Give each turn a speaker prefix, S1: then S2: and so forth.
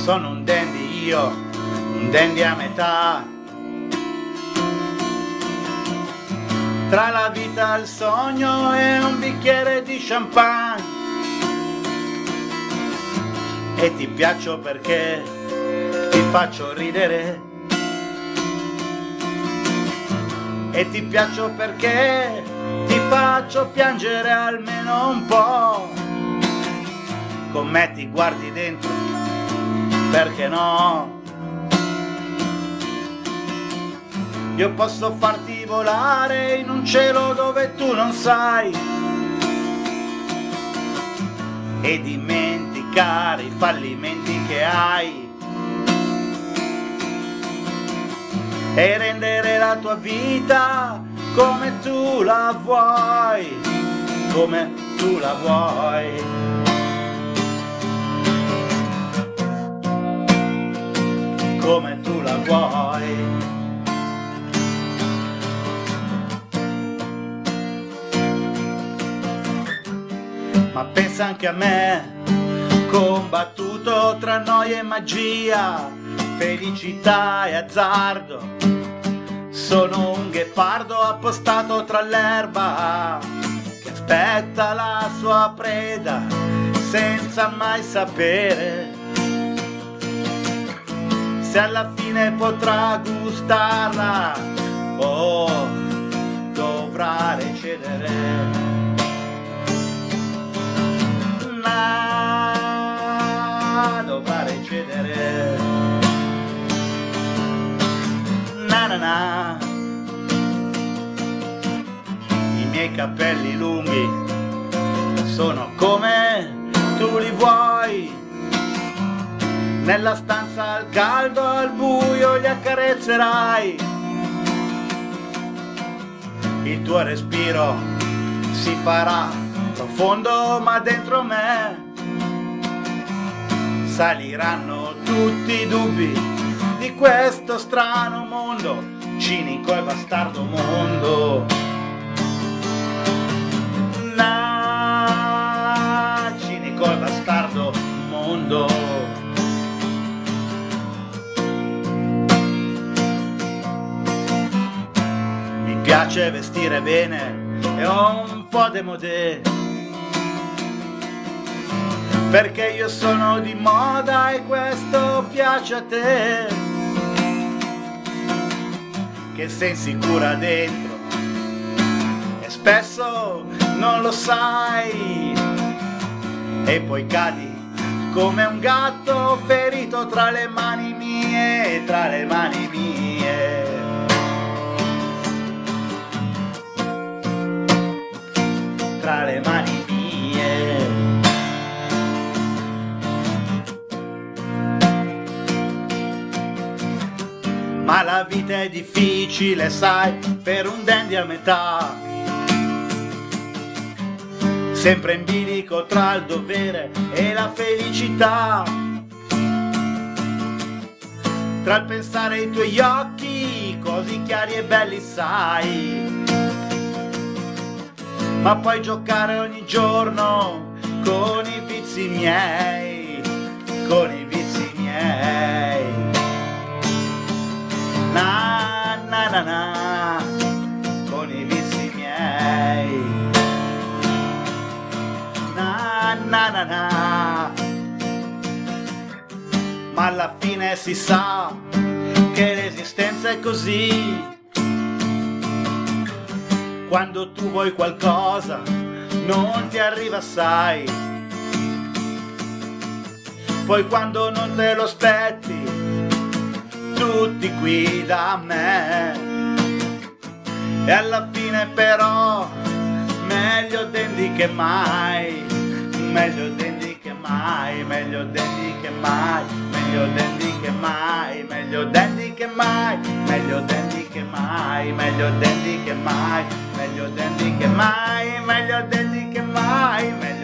S1: Sono un dandy io, un dandy a metà, tra la vita, il sogno e un bicchiere di champagne. E ti piaccio perché ti faccio ridere, e ti piaccio perché ti faccio piangere almeno un po'. Con me ti guardi dentro, perché no? Io posso farti volare in un cielo dove tu non sai, e dimenticare i fallimenti che hai, e rendere la tua vita come tu la vuoi, come tu la vuoi. Come tu la vuoi. Ma pensa anche a me, combattuto tra noia e magia, felicità e azzardo. Sono un ghepardo appostato tra l'erba, che aspetta la sua preda senza mai sapere se alla fine potrà gustarla o dovrà recedere. Dovrà recedere. Na. I miei capelli lunghi sono come tu li vuoi, nella stanza al caldo, al buio li accarezzerai. Il tuo respiro si farà profondo, ma dentro me saliranno tutti i dubbi di questo strano mondo, cinico e bastardo mondo. Cinico e bastardo mondo. Mi piace vestire bene e ho un po' démodé, perché io sono di moda e questo piace a te, che sei insicura dentro e spesso non lo sai, e poi cadi come un gatto ferito tra le mani mie, tra le mani mie. Tra le mani mie. Ma la vita è difficile, sai, per un dandy a metà, sempre in bilico tra il dovere e la felicità, tra il pensare ai tuoi occhi così chiari e belli, sai, ma poi giocare ogni giorno con i vizi miei, con i vizi miei. Na, con i vizi miei. Na. Ma alla fine si sa che l'esistenza è così. Quando tu vuoi qualcosa non ti arriva, sai. Poi quando non te lo aspetti, tutti qui da me. E alla fine però meglio dandy che mai, meglio dandy che mai, meglio dandy che mai, meglio dandy che mai, meglio dandy che mai, meglio dandy che mai, meglio dandy che mai, meglio dandy che mai, meglio dandy che mai, meglio